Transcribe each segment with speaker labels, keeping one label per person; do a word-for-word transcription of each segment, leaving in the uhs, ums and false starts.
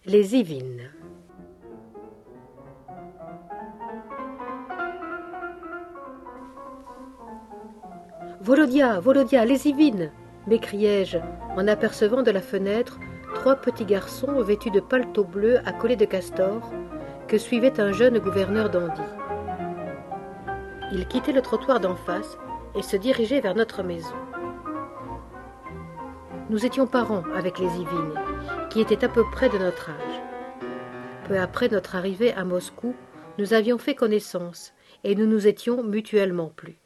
Speaker 1: Les Yvines. Volodia, Volodia, les Yvines, m'écriai-je en apercevant de la fenêtre trois petits garçons vêtus de paletots bleus à collet de castor que suivait un jeune gouverneur d'Andy. Ils quittaient le trottoir d'en face et se dirigeaient vers notre maison. Nous étions parents avec les Yvines, qui étaient à peu près de notre âge. Peu après notre arrivée à Moscou, nous avions fait connaissance et nous nous étions mutuellement plu.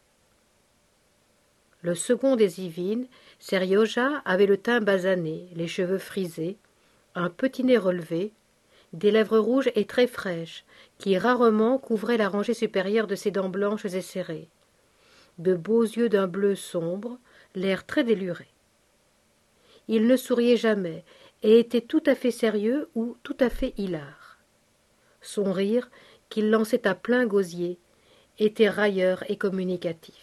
Speaker 1: Le second des Yvines, Serioja, avait le teint basané, les cheveux frisés, un petit nez relevé, des lèvres rouges et très fraîches, qui rarement couvraient la rangée supérieure de ses dents blanches et serrées, de beaux yeux d'un bleu sombre, l'air très déluré. Il ne souriait jamais et était tout à fait sérieux ou tout à fait hilar. Son rire, qu'il lançait à plein gosier, était railleur et communicatif.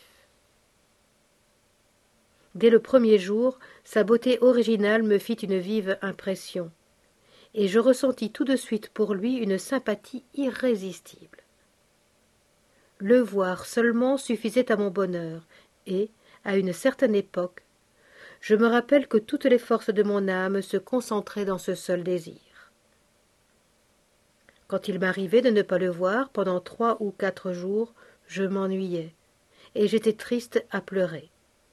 Speaker 1: Dès le premier jour, sa beauté originale me fit une vive impression, et je ressentis tout de suite pour lui une sympathie irrésistible. Le voir seulement suffisait à mon bonheur, et, à une certaine époque, je me rappelle que toutes les forces de mon âme se concentraient dans ce seul désir. Quand il m'arrivait de ne pas le voir pendant trois ou quatre jours, je m'ennuyais, et j'étais triste à pleurer.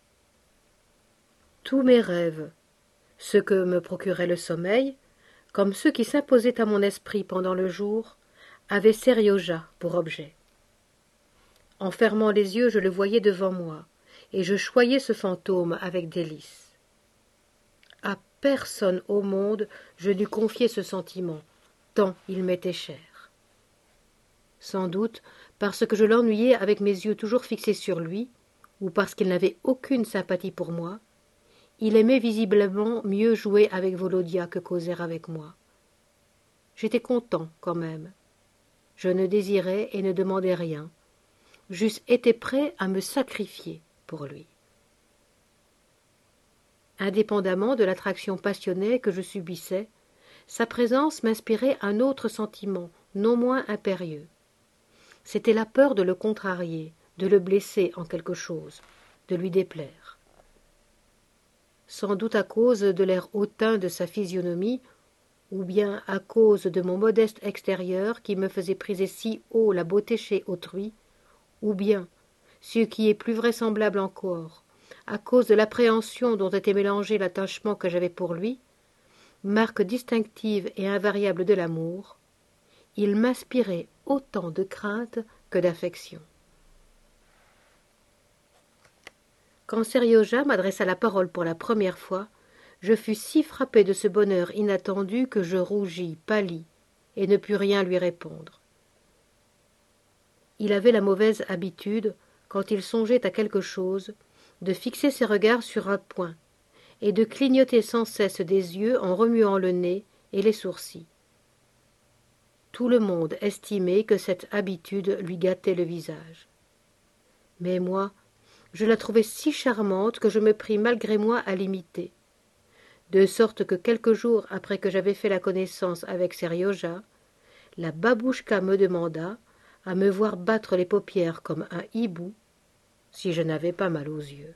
Speaker 1: Tous mes rêves, ceux que me procurait le sommeil, comme ceux qui s'imposaient à mon esprit pendant le jour, avaient Serioja pour objet. En fermant les yeux, je le voyais devant moi, et je choyais ce fantôme avec délice. À personne au monde je n'eus confié ce sentiment, tant il m'était cher. Sans doute parce que je l'ennuyais avec mes yeux toujours fixés sur lui, ou parce qu'il n'avait aucune sympathie pour moi, il aimait visiblement mieux jouer avec Volodia que causer avec moi. J'étais content quand même. Je ne désirais et ne demandais rien. J'eusse été prêt à me sacrifier pour lui. Indépendamment de l'attraction passionnée que je subissais, sa présence m'inspirait un autre sentiment, non moins impérieux. C'était la peur de le contrarier, de le blesser en quelque chose, de lui déplaire. Sans doute à cause de l'air hautain de sa physionomie, ou bien à cause de mon modeste extérieur qui me faisait priser si haut la beauté chez autrui, ou bien, ce qui est plus vraisemblable encore, à cause de l'appréhension dont était mélangé l'attachement que j'avais pour lui, marque distinctive et invariable de l'amour, il m'inspirait autant de crainte que d'affection. Quand Serioja m'adressa la parole pour la première fois, je fus si frappé de ce bonheur inattendu que je rougis, pâlis, et ne pus rien lui répondre. Il avait la mauvaise habitude, quand il songeait à quelque chose, de fixer ses regards sur un point, et de clignoter sans cesse des yeux en remuant le nez et les sourcils. Tout le monde estimait que cette habitude lui gâtait le visage. Mais moi, je la trouvais si charmante que je me pris malgré moi à l'imiter, de sorte que quelques jours après que j'avais fait la connaissance avec Serioja, la babouchka me demanda, à me voir battre les paupières comme un hibou, si je n'avais pas mal aux yeux.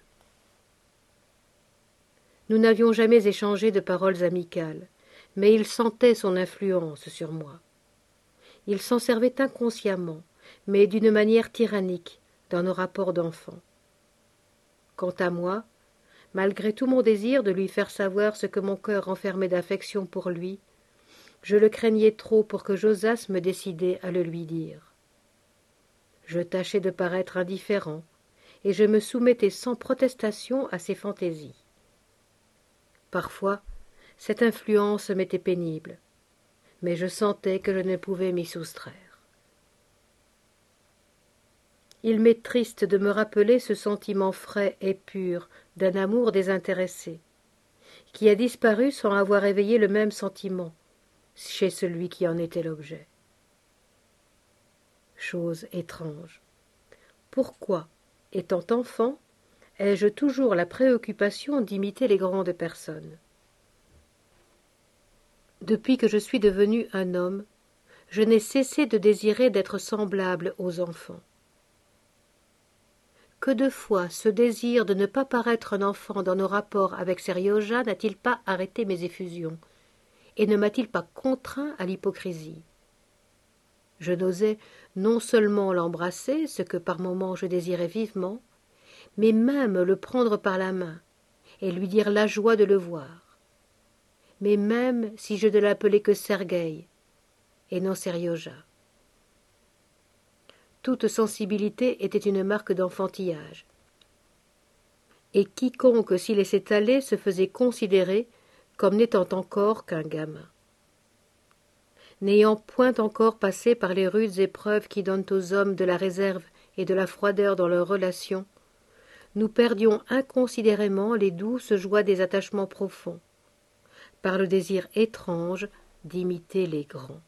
Speaker 1: Nous n'avions jamais échangé de paroles amicales, mais il sentait son influence sur moi. Il s'en servait inconsciemment, mais d'une manière tyrannique, dans nos rapports d'enfants. Quant à moi, malgré tout mon désir de lui faire savoir ce que mon cœur renfermait d'affection pour lui, je le craignais trop pour que j'osasse me décider à le lui dire. Je tâchais de paraître indifférent, et je me soumettais sans protestation à ses fantaisies. Parfois, cette influence m'était pénible, mais je sentais que je ne pouvais m'y soustraire. Il m'est triste de me rappeler ce sentiment frais et pur d'un amour désintéressé, qui a disparu sans avoir éveillé le même sentiment chez celui qui en était l'objet. Chose étrange. Pourquoi, étant enfant, ai-je toujours la préoccupation d'imiter les grandes personnes? Depuis que je suis devenu un homme, je n'ai cessé de désirer d'être semblable aux enfants. Que de fois ce désir de ne pas paraître un enfant dans nos rapports avec Seryozha n'a-t-il pas arrêté mes effusions, et ne m'a-t-il pas contraint à l'hypocrisie? Je n'osais non seulement l'embrasser, ce que par moments je désirais vivement, mais même le prendre par la main et lui dire la joie de le voir. Mais même si je ne l'appelais que Sergueï et non Seryozha. Toute sensibilité était une marque d'enfantillage, et quiconque s'y laissait aller se faisait considérer comme n'étant encore qu'un gamin. N'ayant point encore passé par les rudes épreuves qui donnent aux hommes de la réserve et de la froideur dans leurs relations, nous perdions inconsidérément les douces joies des attachements profonds, par le désir étrange d'imiter les grands.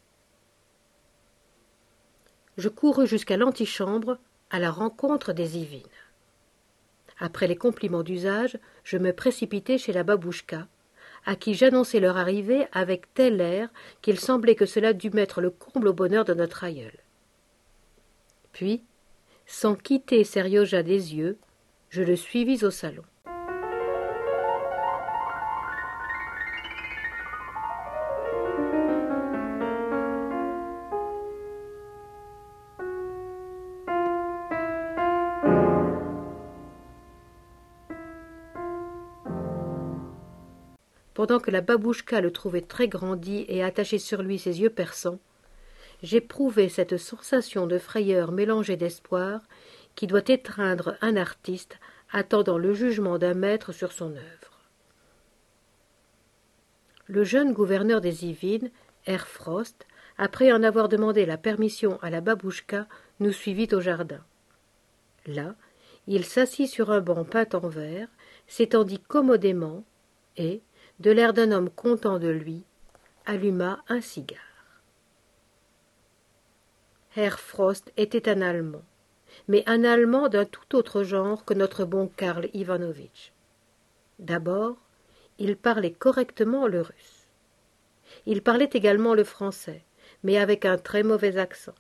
Speaker 1: Je courus jusqu'à l'antichambre à la rencontre des Yvines. Après les compliments d'usage, je me précipitai chez la babouchka, à qui j'annonçai leur arrivée avec tel air qu'il semblait que cela dût mettre le comble au bonheur de notre aïeul. Puis, sans quitter Seryozha des yeux, je le suivis au salon. Pendant que la babouchka le trouvait très grandi et attachait sur lui ses yeux perçants, j'éprouvai cette sensation de frayeur mélangée d'espoir qui doit étreindre un artiste attendant le jugement d'un maître sur son œuvre. Le jeune gouverneur des Yvines, Herr Frost, après en avoir demandé la permission à la babouchka, nous suivit au jardin. Là, il s'assit sur un banc peint en vert, s'étendit commodément et, de l'air d'un homme content de lui, alluma un cigare. Herr Frost était un Allemand, mais un Allemand d'un tout autre genre que notre bon Karl Ivanovitch. D'abord, il parlait correctement le russe. Il parlait également le français, mais avec un très mauvais accent.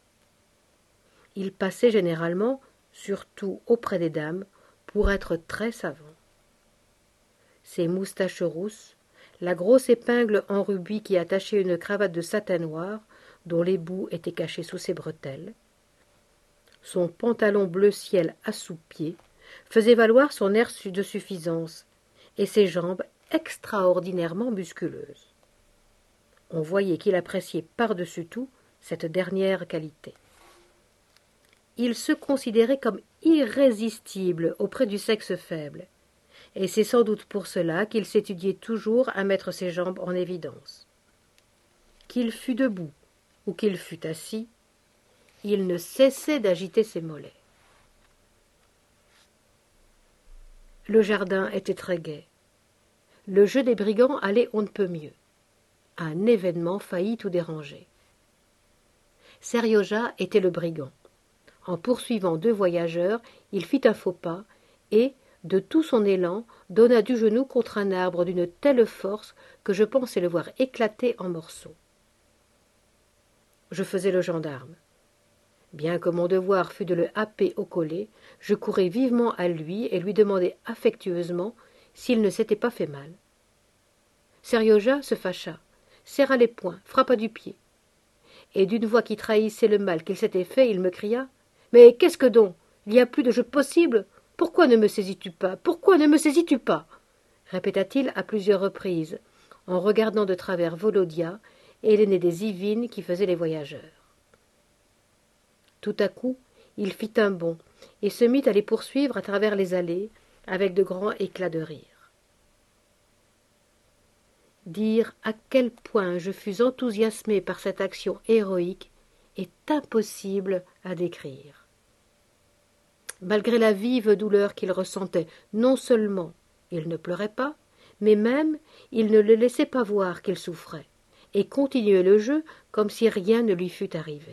Speaker 1: Il passait généralement, surtout auprès des dames, pour être très savant. Ses moustaches rousses, la grosse épingle en rubis qui attachait une cravate de satin noir, dont les bouts étaient cachés sous ses bretelles, son pantalon bleu ciel à sous-pieds, faisaient valoir son air de suffisance, et ses jambes extraordinairement musculeuses. On voyait qu'il appréciait par-dessus tout cette dernière qualité. Il se considérait comme irrésistible auprès du sexe faible, et c'est sans doute pour cela qu'il s'étudiait toujours à mettre ses jambes en évidence. Qu'il fût debout ou qu'il fût assis, il ne cessait d'agiter ses mollets. Le jardin était très gai. Le jeu des brigands allait on ne peut mieux. Un événement faillit tout déranger. Seryozha était le brigand. En poursuivant deux voyageurs, il fit un faux pas et, de tout son élan, donna du genou contre un arbre d'une telle force que je pensais le voir éclater en morceaux. Je faisais le gendarme. Bien que mon devoir fût de le happer au collet, je courais vivement à lui et lui demandai affectueusement s'il ne s'était pas fait mal. Seryozha se fâcha, serra les poings, frappa du pied. Et d'une voix qui trahissait le mal qu'il s'était fait, il me cria « Mais qu'est-ce que donc? Il n'y a plus de jeu possible? Pourquoi ne me saisis-tu pas? Pourquoi ne me saisis-tu pas ?» répéta-t-il à plusieurs reprises, en regardant de travers Volodia et l'aîné des Yvines qui faisait les voyageurs. Tout à coup, il fit un bond et se mit à les poursuivre à travers les allées avec de grands éclats de rire. Dire à quel point je fus enthousiasmé par cette action héroïque est impossible à décrire. Malgré la vive douleur qu'il ressentait, non seulement il ne pleurait pas, mais même il ne le laissait pas voir qu'il souffrait, et continuait le jeu comme si rien ne lui fût arrivé.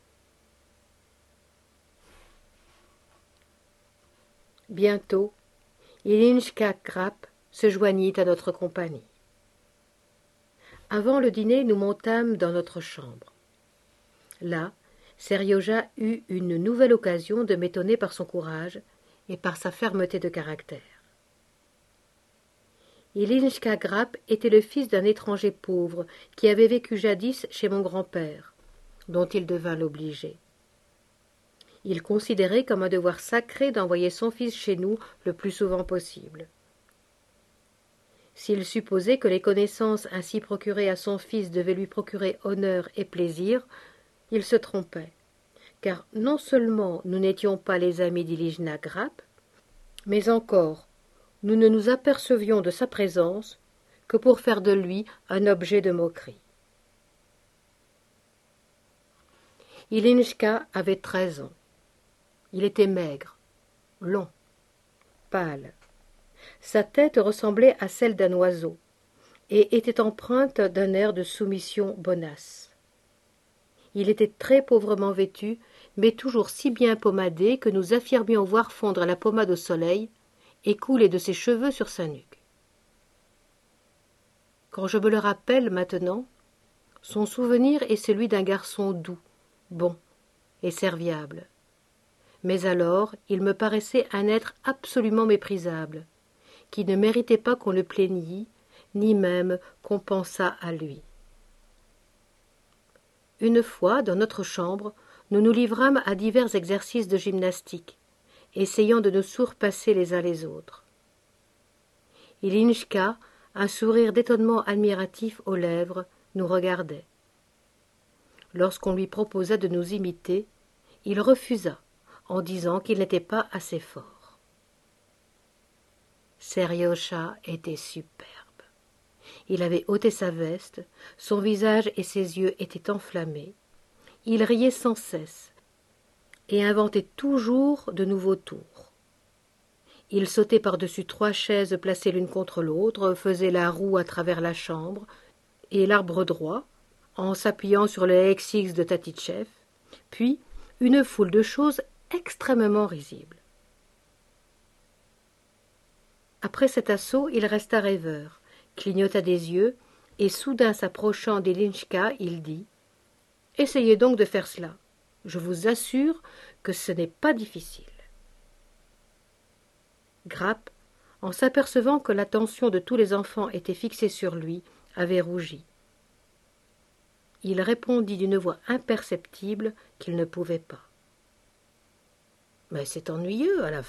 Speaker 1: Bientôt, Ilinchka Krap se joignit à notre compagnie. Avant le dîner, nous montâmes dans notre chambre. Là, Serioja eut une nouvelle occasion de m'étonner par son courage et par sa fermeté de caractère. Ilinchka Grap était le fils d'un étranger pauvre qui avait vécu jadis chez mon grand-père, dont il devint l'obligé. Il considérait comme un devoir sacré d'envoyer son fils chez nous le plus souvent possible. S'il supposait que les connaissances ainsi procurées à son fils devaient lui procurer honneur et plaisir, il se trompait, car non seulement nous n'étions pas les amis d'Ilijna Grap, mais encore nous ne nous apercevions de sa présence que pour faire de lui un objet de moquerie. Ilinchka avait treize ans. Il était maigre, long, pâle. Sa tête ressemblait à celle d'un oiseau et était empreinte d'un air de soumission bonasse. Il était très pauvrement vêtu, mais toujours si bien pommadé que nous affirmions voir fondre la pommade au soleil et couler de ses cheveux sur sa nuque. Quand je me le rappelle maintenant, son souvenir est celui d'un garçon doux, bon et serviable. Mais alors il me paraissait un être absolument méprisable, qui ne méritait pas qu'on le plaignît, ni même qu'on pensât à lui. Une fois, dans notre chambre, nous nous livrâmes à divers exercices de gymnastique, essayant de nous surpasser les uns les autres. Ilinchka, un sourire d'étonnement admiratif aux lèvres, nous regardait. Lorsqu'on lui proposa de nous imiter, il refusa, en disant qu'il n'était pas assez fort. Serioja était superbe. Il avait ôté sa veste, son visage et ses yeux étaient enflammés. Il riait sans cesse et inventait toujours de nouveaux tours. Il sautait par-dessus trois chaises placées l'une contre l'autre, faisait la roue à travers la chambre et l'arbre droit, en s'appuyant sur le hexix de Tatitchev, puis une foule de choses extrêmement risibles. Après cet assaut, il resta rêveur, clignota des yeux, et soudain s'approchant d'Ilinchka, il dit « Essayez donc de faire cela. Je vous assure que ce n'est pas difficile. » Grap, en s'apercevant que l'attention de tous les enfants était fixée sur lui, avait rougi. Il répondit d'une voix imperceptible qu'il ne pouvait pas. « Mais c'est ennuyeux à la fin. »